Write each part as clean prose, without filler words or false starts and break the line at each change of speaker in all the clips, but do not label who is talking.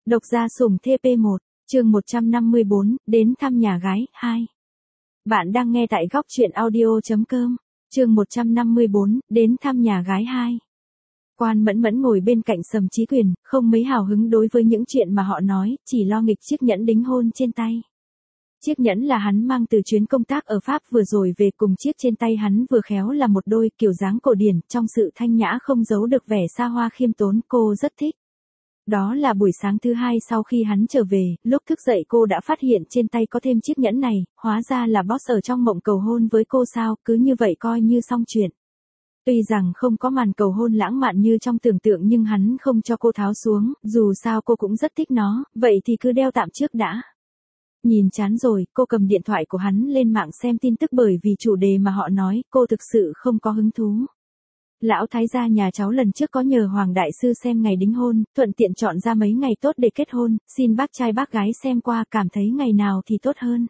Độc gia sủng TP1, chương 154, đến thăm nhà gái, 2. Bạn đang nghe tại góc truyện audio.com, chương 154, đến thăm nhà gái 2. Quan Mẫn Mẫn ngồi bên cạnh Sầm Chí Quyền, không mấy hào hứng đối với những chuyện mà họ nói, chỉ lo nghịch chiếc nhẫn đính hôn trên tay. Chiếc nhẫn là hắn mang từ chuyến công tác ở Pháp vừa rồi về, cùng chiếc trên tay hắn vừa khéo là một đôi kiểu dáng cổ điển, trong sự thanh nhã không giấu được vẻ xa hoa khiêm tốn, cô rất thích. Đó là buổi sáng thứ hai sau khi hắn trở về, lúc thức dậy cô đã phát hiện trên tay có thêm chiếc nhẫn này, hóa ra là boss ở trong mộng cầu hôn với cô sao, cứ như vậy coi như xong chuyện. Tuy rằng không có màn cầu hôn lãng mạn như trong tưởng tượng nhưng hắn không cho cô tháo xuống, dù sao cô cũng rất thích nó, vậy thì cứ đeo tạm trước đã. Nhìn chán rồi, cô cầm điện thoại của hắn lên mạng xem tin tức bởi vì chủ đề mà họ nói, cô thực sự không có hứng thú. Lão thái gia nhà cháu lần trước có nhờ Hoàng đại sư xem ngày đính hôn, thuận tiện chọn ra mấy ngày tốt để kết hôn, xin bác trai bác gái xem qua, cảm thấy ngày nào thì tốt hơn.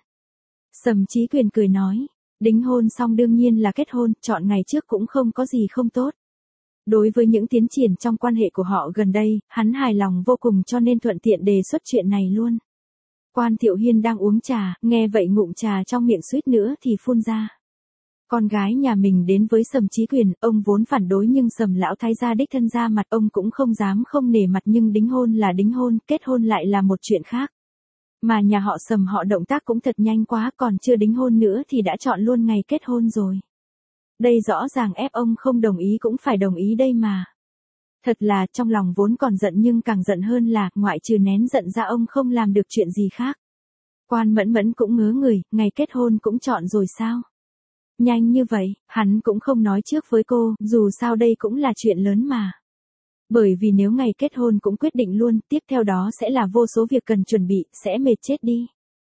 Sầm Chí Quyền cười nói, đính hôn xong đương nhiên là kết hôn, chọn ngày trước cũng không có gì không tốt. Đối với những tiến triển trong quan hệ của họ gần đây, hắn hài lòng vô cùng cho nên thuận tiện đề xuất chuyện này luôn. Quan Thiệu Hiên đang uống trà, nghe vậy ngụm trà trong miệng suýt nữa thì phun ra. Con gái nhà mình đến với Sầm Chí Quyền, ông vốn phản đối nhưng Sầm lão thái gia đích thân ra mặt, ông cũng không dám không nể mặt, nhưng đính hôn là đính hôn, kết hôn lại là một chuyện khác. Mà nhà họ Sầm họ động tác cũng thật nhanh quá, còn chưa đính hôn nữa thì đã chọn luôn ngày kết hôn rồi. Đây rõ ràng ép ông không đồng ý cũng phải đồng ý đây mà. Thật là trong lòng vốn còn giận nhưng càng giận hơn là, ngoại trừ nén giận ra ông không làm được chuyện gì khác. Quan Mẫn Mẫn cũng ngớ người, ngày kết hôn cũng chọn rồi sao? Nhanh như vậy, hắn cũng không nói trước với cô, dù sao đây cũng là chuyện lớn mà. Bởi vì nếu ngày kết hôn cũng quyết định luôn, tiếp theo đó sẽ là vô số việc cần chuẩn bị, sẽ mệt chết đi.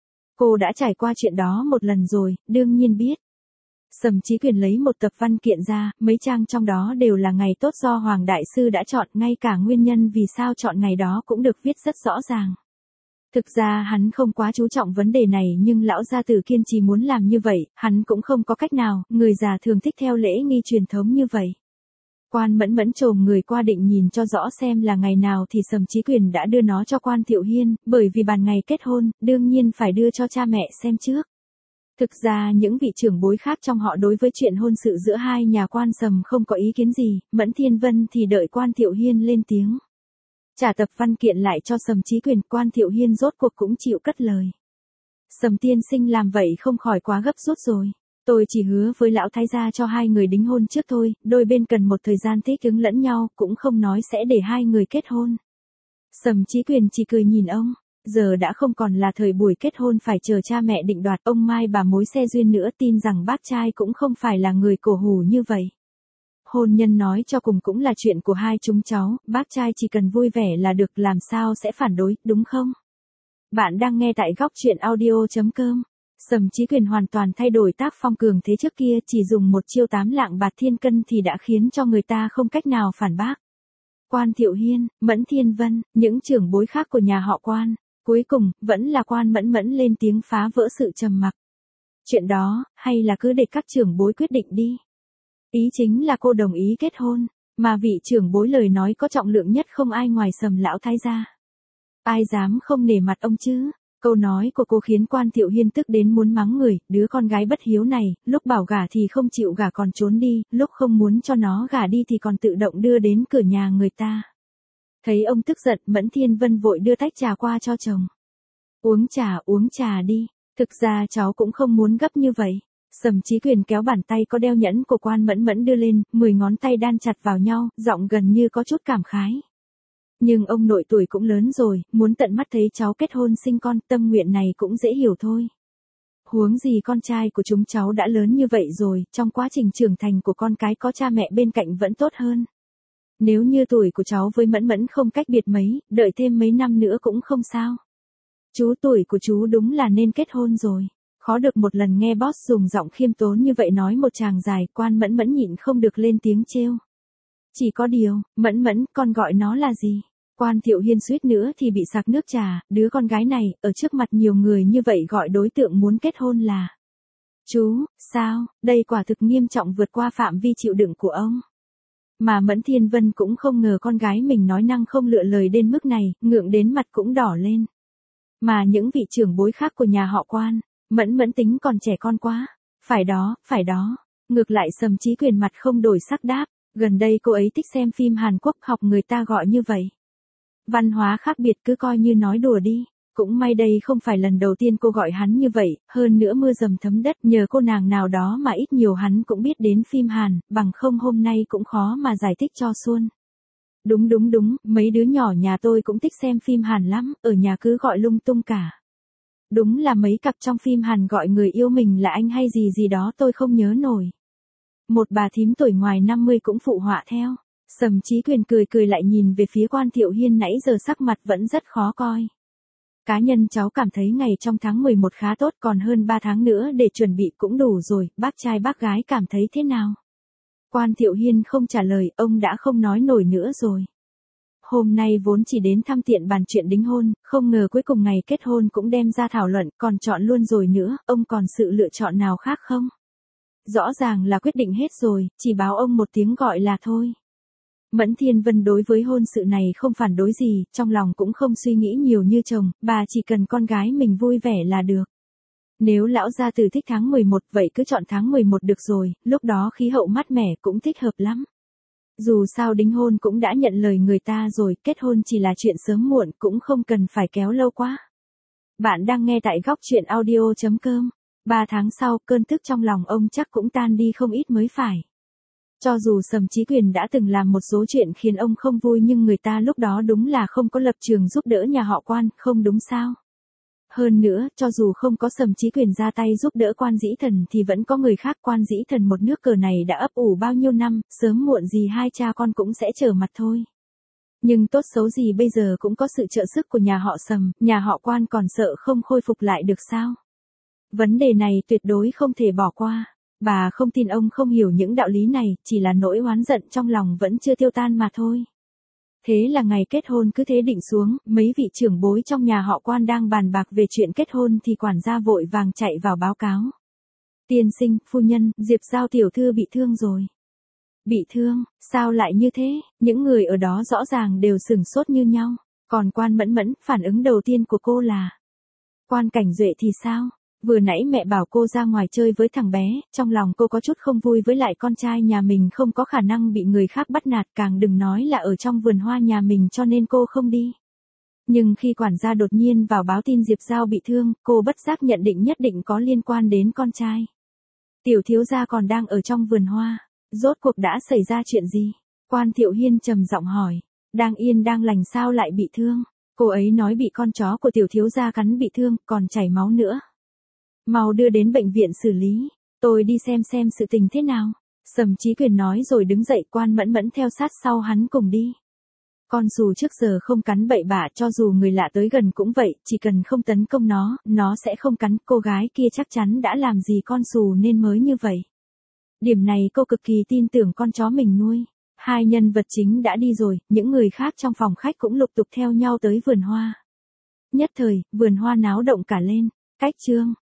Cô đã trải qua chuyện đó một lần rồi, đương nhiên biết. Sầm Chí Quyền lấy một tập văn kiện ra, mấy trang trong đó đều là ngày tốt do Hoàng đại sư đã chọn, ngay cả nguyên nhân vì sao chọn ngày đó cũng được viết rất rõ ràng. Thực ra hắn không quá chú trọng vấn đề này nhưng lão gia tử kiên trì muốn làm như vậy, hắn cũng không có cách nào, người già thường thích theo lễ nghi truyền thống như vậy. Quan Mẫn Mẫn chồm người qua định nhìn cho rõ xem là ngày nào thì Sầm Chí Quyền đã đưa nó cho Quan Thiệu Hiên, bởi vì bàn ngày kết hôn, đương nhiên phải đưa cho cha mẹ xem trước. Thực ra những vị trưởng bối khác trong họ đối với chuyện hôn sự giữa hai nhà Quan Sầm không có ý kiến gì, Mẫn Thiên Vân thì đợi Quan Thiệu Hiên lên tiếng. Trả tập văn kiện lại cho Sầm Chí Quyền, Quan Thiệu Hiên rốt cuộc cũng chịu cất lời. Sầm tiên sinh làm vậy không khỏi quá gấp rút rồi. Tôi chỉ hứa với lão thái gia cho hai người đính hôn trước thôi, đôi bên cần một thời gian thích ứng lẫn nhau, cũng không nói sẽ để hai người kết hôn. Sầm Chí Quyền chỉ cười nhìn ông, giờ đã không còn là thời buổi kết hôn phải chờ cha mẹ định đoạt, ông mai bà mối xe duyên nữa, tin rằng bác trai cũng không phải là người cổ hủ như vậy. Hôn nhân nói cho cùng cũng là chuyện của hai chúng cháu, bác trai chỉ cần vui vẻ là được, làm sao sẽ phản đối, đúng không? Bạn đang nghe tại góc truyện audio.com. Sầm Chí Quyền hoàn toàn thay đổi tác phong cường thế trước kia, chỉ dùng một chiêu 8 lạng bạc thiên cân thì đã khiến cho người ta không cách nào phản bác. Quan Thiệu Hiên, Mẫn Thiên Vân, những trưởng bối khác của nhà họ Quan, cuối cùng, vẫn là Quan Mẫn Mẫn lên tiếng phá vỡ sự trầm mặc. Chuyện đó, hay là cứ để các trưởng bối quyết định đi. Ý chính là cô đồng ý kết hôn, mà vị trưởng bối lời nói có trọng lượng nhất không ai ngoài Sầm lão thái gia. Ai dám không nể mặt ông chứ? Câu nói của cô khiến Quan Thiệu Hiên tức đến muốn mắng người, đứa con gái bất hiếu này, lúc bảo gả thì không chịu gả còn trốn đi, lúc không muốn cho nó gả đi thì còn tự động đưa đến cửa nhà người ta. Thấy ông tức giận, Mẫn Thiên Vân vội đưa tách trà qua cho chồng. Uống trà đi, thực ra cháu cũng không muốn gấp như vậy. Sầm Chí Quyền kéo bàn tay có đeo nhẫn của Quan Mẫn Mẫn đưa lên, 10 ngón tay đan chặt vào nhau, giọng gần như có chút cảm khái. Nhưng ông nội tuổi cũng lớn rồi, muốn tận mắt thấy cháu kết hôn sinh con, tâm nguyện này cũng dễ hiểu thôi. Huống gì con trai của chúng cháu đã lớn như vậy rồi, trong quá trình trưởng thành của con cái có cha mẹ bên cạnh vẫn tốt hơn. Nếu như tuổi của cháu với Mẫn Mẫn không cách biệt mấy, đợi thêm mấy năm nữa cũng không sao. Chú tuổi của chú đúng là nên kết hôn rồi. Khó được một lần nghe boss dùng giọng khiêm tốn như vậy nói một tràng dài, Quan Mẫn Mẫn nhịn không được lên tiếng trêu. Chỉ có điều, Mẫn Mẫn, con gọi nó là gì? Quan Thiệu Hiên suýt nữa thì bị sặc nước trà, đứa con gái này, ở trước mặt nhiều người như vậy gọi đối tượng muốn kết hôn là. Chú, sao, đây quả thực nghiêm trọng vượt qua phạm vi chịu đựng của ông. Mà Mẫn Thiên Vân cũng không ngờ con gái mình nói năng không lựa lời đến mức này, ngượng đến mặt cũng đỏ lên. Mà những vị trưởng bối khác của nhà họ Quan, Mẫn tính còn trẻ con quá. Phải đó, phải đó. Ngược lại Sầm Chí Quyền mặt không đổi sắc đáp, gần đây cô ấy thích xem phim Hàn Quốc, học người ta gọi như vậy. Văn hóa khác biệt cứ coi như nói đùa đi. Cũng may đây không phải lần đầu tiên cô gọi hắn như vậy, hơn nữa mưa dầm thấm đất, nhờ cô nàng nào đó mà ít nhiều hắn cũng biết đến phim Hàn, bằng không hôm nay cũng khó mà giải thích cho Xuân. Đúng, mấy đứa nhỏ nhà tôi cũng thích xem phim Hàn lắm, ở nhà cứ gọi lung tung cả. Đúng là mấy cặp trong phim Hàn gọi người yêu mình là anh hay gì gì đó tôi không nhớ nổi. Một bà thím tuổi ngoài 50 cũng phụ họa theo. Sầm Chí Quyền cười lại nhìn về phía Quan Thiệu Hiên nãy giờ sắc mặt vẫn rất khó coi. Cá nhân cháu cảm thấy ngày trong tháng 11 khá tốt, còn hơn 3 tháng nữa để chuẩn bị cũng đủ rồi, bác trai bác gái cảm thấy thế nào? Quan Thiệu Hiên không trả lời, ông đã không nói nổi nữa rồi. Hôm nay vốn chỉ đến thăm tiện bàn chuyện đính hôn, không ngờ cuối cùng ngày kết hôn cũng đem ra thảo luận, còn chọn luôn rồi nữa, ông còn sự lựa chọn nào khác không? Rõ ràng là quyết định hết rồi, chỉ báo ông một tiếng gọi là thôi. Mẫn Thiên Vân đối với hôn sự này không phản đối gì, trong lòng cũng không suy nghĩ nhiều như chồng, bà chỉ cần con gái mình vui vẻ là được. Nếu lão gia tử thích tháng 11 vậy cứ chọn tháng 11 được rồi, lúc đó khí hậu mát mẻ cũng thích hợp lắm. Dù sao đính hôn cũng đã nhận lời người ta rồi, kết hôn chỉ là chuyện sớm muộn cũng không cần phải kéo lâu quá. Bạn đang nghe tại góc chuyện audio.com. 3 tháng sau, cơn tức trong lòng ông chắc cũng tan đi không ít mới phải. Cho dù Sầm Chí Quyền đã từng làm một số chuyện khiến ông không vui nhưng người ta lúc đó đúng là không có lập trường giúp đỡ nhà họ Quan, không đúng sao? Hơn nữa, cho dù không có Sầm Chí Quyền ra tay giúp đỡ Quan Dĩ Thần thì vẫn có người khác. Quan Dĩ Thần một nước cờ này đã ấp ủ bao nhiêu năm, sớm muộn gì hai cha con cũng sẽ trở mặt thôi. Nhưng tốt xấu gì bây giờ cũng có sự trợ sức của nhà họ Sầm, nhà họ Quan còn sợ không khôi phục lại được sao? Vấn đề này tuyệt đối không thể bỏ qua. Bà không tin ông không hiểu những đạo lý này, chỉ là nỗi oán giận trong lòng vẫn chưa tiêu tan mà thôi. Thế là ngày kết hôn cứ thế định xuống, mấy vị trưởng bối trong nhà họ Quan đang bàn bạc về chuyện kết hôn thì quản gia vội vàng chạy vào báo cáo. Tiên sinh, phu nhân, Diệp Giao tiểu thư bị thương rồi. Bị thương, sao lại như thế? Những người ở đó rõ ràng đều sửng sốt như nhau. Còn Quan Mẫn, phản ứng đầu tiên của cô là: Quan Cảnh Duệ thì sao? Vừa nãy mẹ bảo cô ra ngoài chơi với thằng bé, trong lòng cô có chút không vui với lại con trai nhà mình không có khả năng bị người khác bắt nạt, càng đừng nói là ở trong vườn hoa nhà mình, cho nên cô không đi. Nhưng khi quản gia đột nhiên vào báo tin Diệp Giao bị thương, cô bất giác nhận định nhất định có liên quan đến con trai. Tiểu thiếu gia còn đang ở trong vườn hoa, rốt cuộc đã xảy ra chuyện gì? Quan Thiệu Hiên trầm giọng hỏi. Đang yên đang lành sao lại bị thương? Cô ấy nói bị con chó của tiểu thiếu gia cắn bị thương, còn chảy máu nữa. Mau đưa đến bệnh viện xử lý, tôi đi xem sự tình thế nào. Sầm Chí Quyền nói rồi đứng dậy. Quan Mẫn theo sát sau hắn cùng đi. Con sù trước giờ không cắn bậy bạ, cho dù người lạ tới gần cũng vậy, chỉ cần không tấn công nó sẽ không cắn. Cô gái kia chắc chắn đã làm gì con sù nên mới như vậy. Điểm này cô cực kỳ tin tưởng con chó mình nuôi. Hai nhân vật chính đã đi rồi, những người khác trong phòng khách cũng lục tục theo nhau tới vườn hoa. Nhất thời, vườn hoa náo động cả lên. Cách chương